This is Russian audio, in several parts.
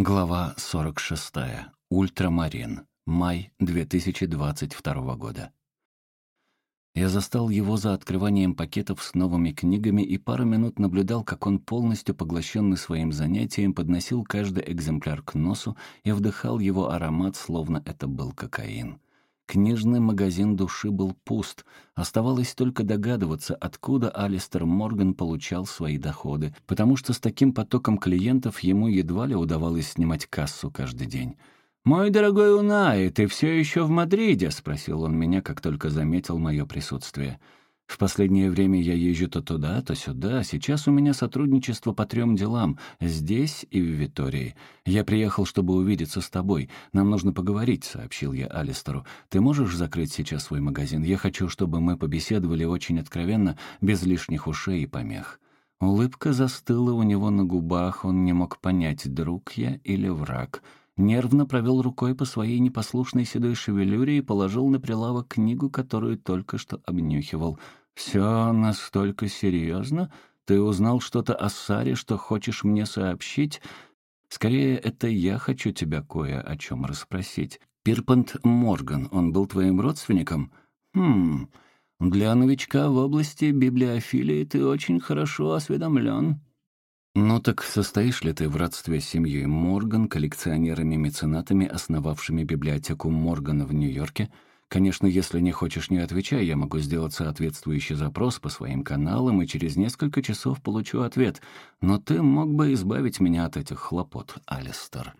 Глава 46. Ультрамарин. Май 2022 года. Я застал его за открыванием пакетов с новыми книгами и пару минут наблюдал, как он, полностью поглощенный своим занятием, подносил каждый экземпляр к носу и вдыхал его аромат, словно это был кокаин. Книжный магазин души был пуст. Оставалось только догадываться, откуда Алистер Морган получал свои доходы, потому что с таким потоком клиентов ему едва ли удавалось снимать кассу каждый день. «Мой дорогой Унай, ты все еще в Мадриде?» — спросил он меня, как только заметил мое присутствие. «В последнее время я езжу то туда, то сюда. Сейчас у меня сотрудничество по 3 делам, здесь и в Витории. Я приехал, чтобы увидеться с тобой. Нам нужно поговорить», — сообщил я Алистеру. «Ты можешь закрыть сейчас свой магазин? Я хочу, чтобы мы побеседовали очень откровенно, без лишних ушей и помех». Улыбка застыла у него на губах, он не мог понять, друг я или враг. Нервно провел рукой по своей непослушной седой шевелюре и положил на прилавок книгу, которую только что обнюхивал. «Все настолько серьезно? Ты узнал что-то о Саре, что хочешь мне сообщить? Скорее, это я хочу тебя кое о чем расспросить. Пирпант Морган, он был твоим родственником? Для новичка в области библиофилии ты очень хорошо осведомлен». «Ну так состоишь ли ты в родстве с семьей Морган, коллекционерами-меценатами, основавшими библиотеку Моргана в Нью-Йорке? Конечно, если не хочешь, не отвечай, я могу сделать соответствующий запрос по своим каналам и через несколько часов получу ответ. Но ты мог бы избавить меня от этих хлопот, Алистер».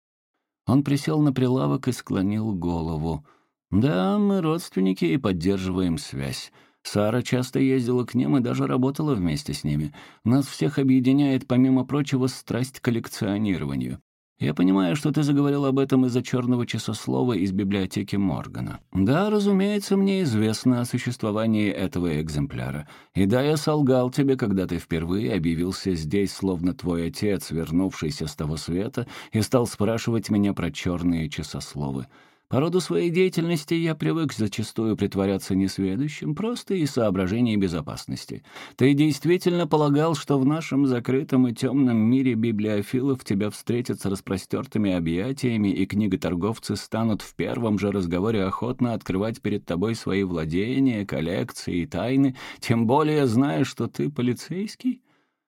Он присел на прилавок и склонил голову. «Да, мы родственники и поддерживаем связь. Сара часто ездила к ним и даже работала вместе с ними. Нас всех объединяет, помимо прочего, страсть к коллекционированию. Я понимаю, что ты заговорил об этом из-за черного часослова из библиотеки Моргана. Да, разумеется, мне известно о существовании этого экземпляра. И да, я солгал тебе, когда ты впервые объявился здесь, словно твой отец, вернувшийся с того света, и стал спрашивать меня про черные часословы. По роду своей деятельности я привык зачастую притворяться несведущим, просто из соображений безопасности. Ты действительно полагал, что в нашем закрытом и темном мире библиофилов тебя встретят с распростертыми объятиями, и книготорговцы станут в первом же разговоре охотно открывать перед тобой свои владения, коллекции и тайны, тем более зная, что ты полицейский?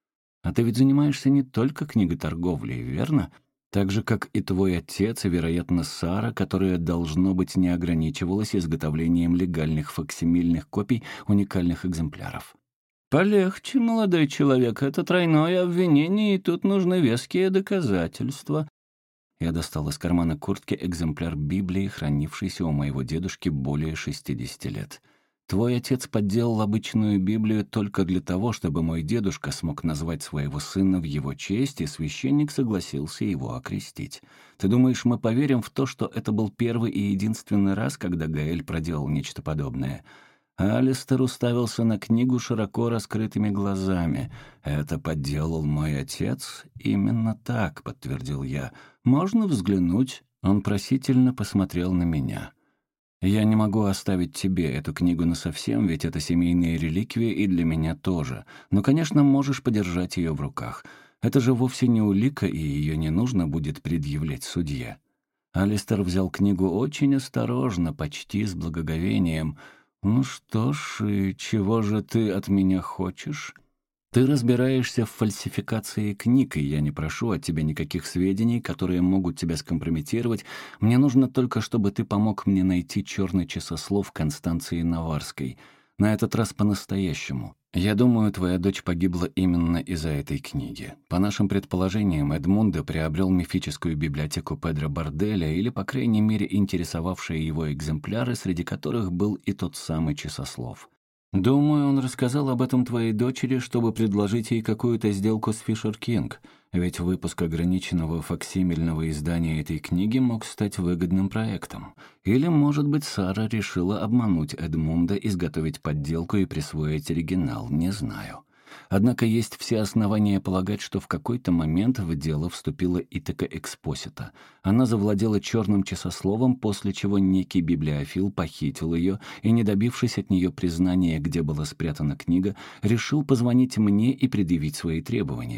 А ты ведь занимаешься не только книготорговлей, верно? Так же, как и твой отец, и, вероятно, Сара, которая, должно быть, не ограничивалась изготовлением легальных факсимильных копий уникальных экземпляров. «Полегче, молодой человек, это тройное обвинение, и тут нужны веские доказательства». Я достал из кармана куртки экземпляр Библии, хранившийся у моего дедушки более 60 лет. Твой отец подделал обычную Библию только для того, чтобы мой дедушка смог назвать своего сына в его честь, и священник согласился его окрестить. Ты думаешь, мы поверим в то, что это был первый и единственный раз, когда Гаэль проделал нечто подобное?» Алистер уставился на книгу широко раскрытыми глазами. «Это подделал мой отец?» «Именно так», — подтвердил я. «Можно взглянуть?» Он просительно посмотрел на меня. «Я не могу оставить тебе эту книгу насовсем, ведь это семейные реликвии и для меня тоже. Но, конечно, можешь подержать ее в руках. Это же вовсе не улика, и ее не нужно будет предъявлять судье». Алистер взял книгу очень осторожно, почти с благоговением. «Ну что ж, и чего же ты от меня хочешь?» «Ты разбираешься в фальсификации книг, и я не прошу от тебя никаких сведений, которые могут тебя скомпрометировать. Мне нужно только, чтобы ты помог мне найти черный часослов Констанции Наварской. На этот раз по-настоящему. Я думаю, твоя дочь погибла именно из-за этой книги. По нашим предположениям, Эдмундо приобрел мифическую библиотеку Педро Борделя или, по крайней мере, интересовавшие его экземпляры, среди которых был и тот самый часослов. Думаю, он рассказал об этом твоей дочери, чтобы предложить ей какую-то сделку с Фишер Кинг, ведь выпуск ограниченного факсимильного издания этой книги мог стать выгодным проектом. Или, может быть, Сара решила обмануть Эдмунда, изготовить подделку и присвоить оригинал, не знаю. Однако есть все основания полагать, что в какой-то момент в дело вступила Итака Экспосита. Она завладела черным часословом, после чего некий библиофил похитил ее и, не добившись от нее признания, где была спрятана книга, решил позвонить мне и предъявить свои требования.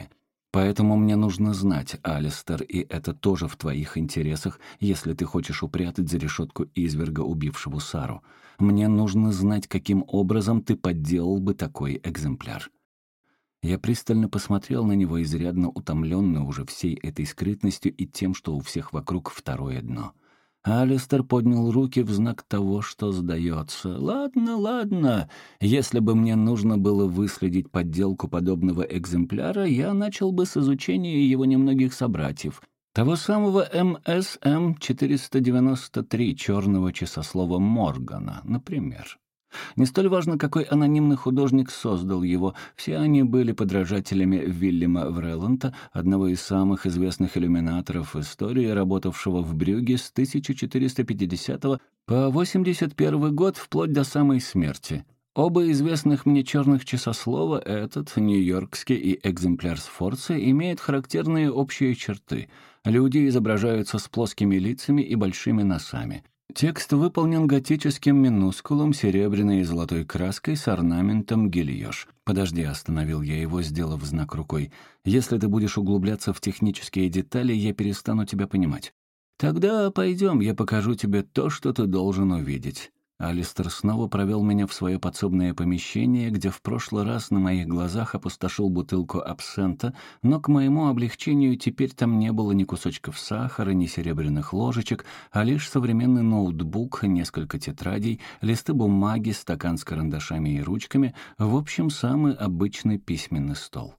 Поэтому мне нужно знать, Алистер, и это тоже в твоих интересах, если ты хочешь упрятать за решетку изверга, убившего Сару. Мне нужно знать, каким образом ты подделал бы такой экземпляр». Я пристально посмотрел на него, изрядно утомленный уже всей этой скрытностью и тем, что у всех вокруг второе дно. Алистер поднял руки в знак того, что сдается. «Ладно, ладно. Если бы мне нужно было выследить подделку подобного экземпляра, я начал бы с изучения его немногих собратьев. Того самого МСМ-493 черного часослова Моргана, например. Не столь важно, какой анонимный художник создал его. Все они были подражателями Вильяма Вреланта, одного из самых известных иллюминаторов истории, работавшего в Брюгге с 1450 по 81 год, вплоть до самой смерти. Оба известных мне черных часослова, этот, нью-йоркский и экземпляр Сфорца, имеют характерные общие черты. Люди изображаются с плоскими лицами и большими носами. Текст выполнен готическим минускулом, серебряной и золотой краской с орнаментом гильёж. «Подожди», — остановил я его, сделав знак рукой. «Если ты будешь углубляться в технические детали, я перестану тебя понимать. Тогда пойдем, я покажу тебе то, что ты должен увидеть». Алистер снова провел меня в свое подсобное помещение, где в прошлый раз на моих глазах опустошил бутылку абсента, но к моему облегчению теперь там не было ни кусочков сахара, ни серебряных ложечек, а лишь современный ноутбук, несколько тетрадей, листы бумаги, стакан с карандашами и ручками, в общем, самый обычный письменный стол.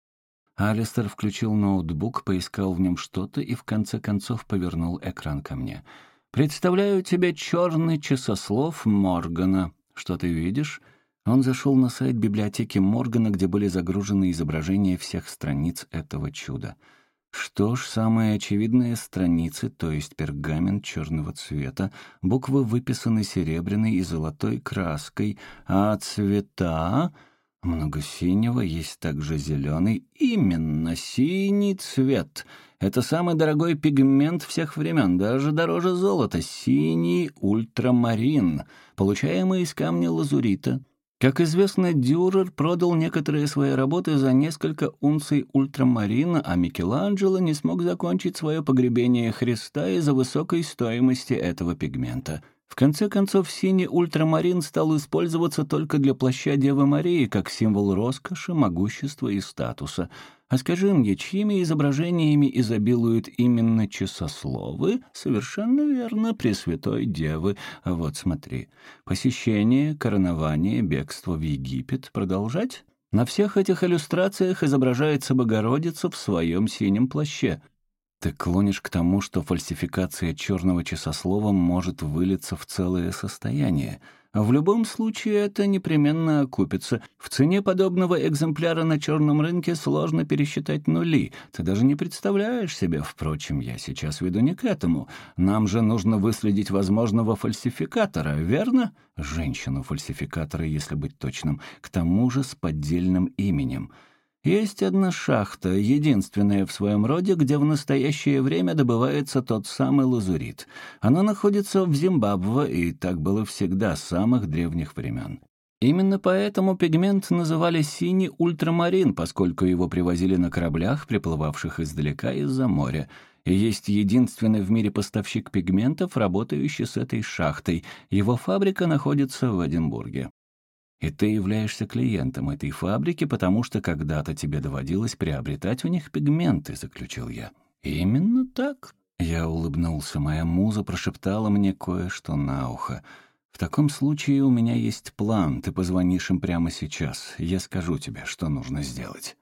Алистер включил ноутбук, поискал в нем что-то и в конце концов повернул экран ко мне. «Представляю тебе черный часослов Моргана. Что ты видишь?» Он зашел на сайт библиотеки Моргана, где были загружены изображения всех страниц этого чуда. Что ж, самые очевидные страницы, то есть пергамент черного цвета, буквы выписаны серебряной и золотой краской, а цвета... Много синего, есть также зеленый. Именно, синий цвет. Это самый дорогой пигмент всех времен, даже дороже золота. Синий ультрамарин, получаемый из камня лазурита. Как известно, Дюрер продал некоторые свои работы за несколько унций ультрамарина, а Микеланджело не смог закончить свое погребение Христа из-за высокой стоимости этого пигмента. В конце концов, синий ультрамарин стал использоваться только для плаща Девы Марии, как символ роскоши, могущества и статуса. А скажи мне, чьими изображениями изобилуют именно часословы? Совершенно верно, Пресвятой Девы. Вот смотри. Посещение, коронование, бегство в Египет. Продолжать? На всех этих иллюстрациях изображается Богородица в своем синем плаще. Ты клонишь к тому, что фальсификация черного часослова может вылиться в целое состояние. В любом случае это непременно окупится. В цене подобного экземпляра на черном рынке сложно пересчитать нули. Ты даже не представляешь себе. Впрочем, я сейчас веду не к этому. Нам же нужно выследить возможного фальсификатора, верно? Женщину-фальсификатора, если быть точным. К тому же с поддельным именем. Есть одна шахта, единственная в своем роде, где в настоящее время добывается тот самый лазурит. Она находится в Зимбабве, и так было всегда с самых древних времен. Именно поэтому пигмент называли «синий ультрамарин», поскольку его привозили на кораблях, приплывавших издалека из-за моря. И есть единственный в мире поставщик пигментов, работающий с этой шахтой. Его фабрика находится в Эдинбурге. И ты являешься клиентом этой фабрики, потому что когда-то тебе доводилось приобретать у них пигменты», — заключил я. «Именно так». Я улыбнулся. Моя муза прошептала мне кое-что на ухо. «В таком случае у меня есть план. Ты позвонишь им прямо сейчас. Я скажу тебе, что нужно сделать».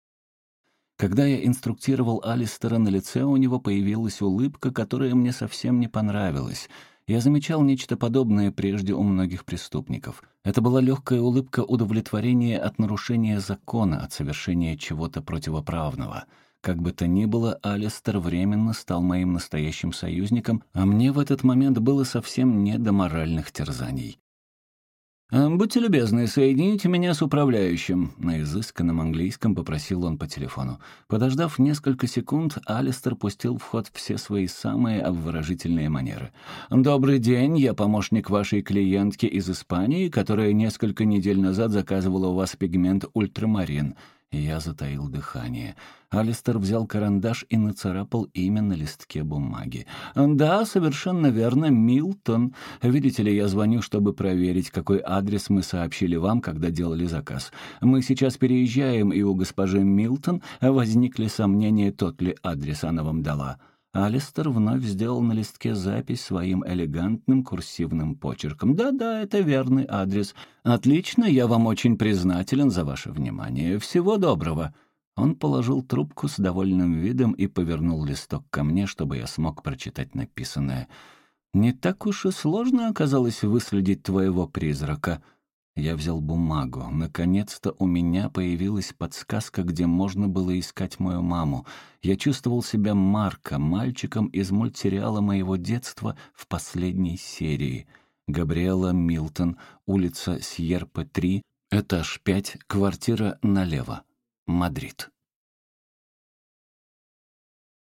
Когда я инструктировал Алистера, на лице у него появилась улыбка, которая мне совсем не понравилась. Я замечал нечто подобное прежде у многих преступников. Это была легкая улыбка удовлетворения от нарушения закона, от совершения чего-то противоправного. Как бы то ни было, Алистер временно стал моим настоящим союзником, а мне в этот момент было совсем не до моральных терзаний. «Будьте любезны, соедините меня с управляющим», — на изысканном английском попросил он по телефону. Подождав несколько секунд, Алистер пустил в ход все свои самые обворожительные манеры. «Добрый день, я помощник вашей клиентки из Испании, которая несколько недель назад заказывала у вас пигмент ультрамарин. Я затаил дыхание. Алистер взял карандаш и нацарапал имя на листке бумаги. «Да, совершенно верно, Милтон. Видите ли, я звоню, чтобы проверить, какой адрес мы сообщили вам, когда делали заказ. Мы сейчас переезжаем, и у госпожи Милтон возникли сомнения, тот ли адрес она вам дала». Алистер вновь сделал на листке запись своим элегантным курсивным почерком. «Да-да, это верный адрес. Отлично, я вам очень признателен за ваше внимание. Всего доброго». Он положил трубку с довольным видом и повернул листок ко мне, чтобы я смог прочитать написанное. «Не так уж и сложно оказалось выследить твоего призрака». Я взял бумагу. Наконец-то у меня появилась подсказка, где можно было искать мою маму. Я чувствовал себя Марко, мальчиком из мультсериала моего детства в последней серии. Габриэла Милтон, улица Сьерпе 3, этаж 5, квартира налево. Мадрид.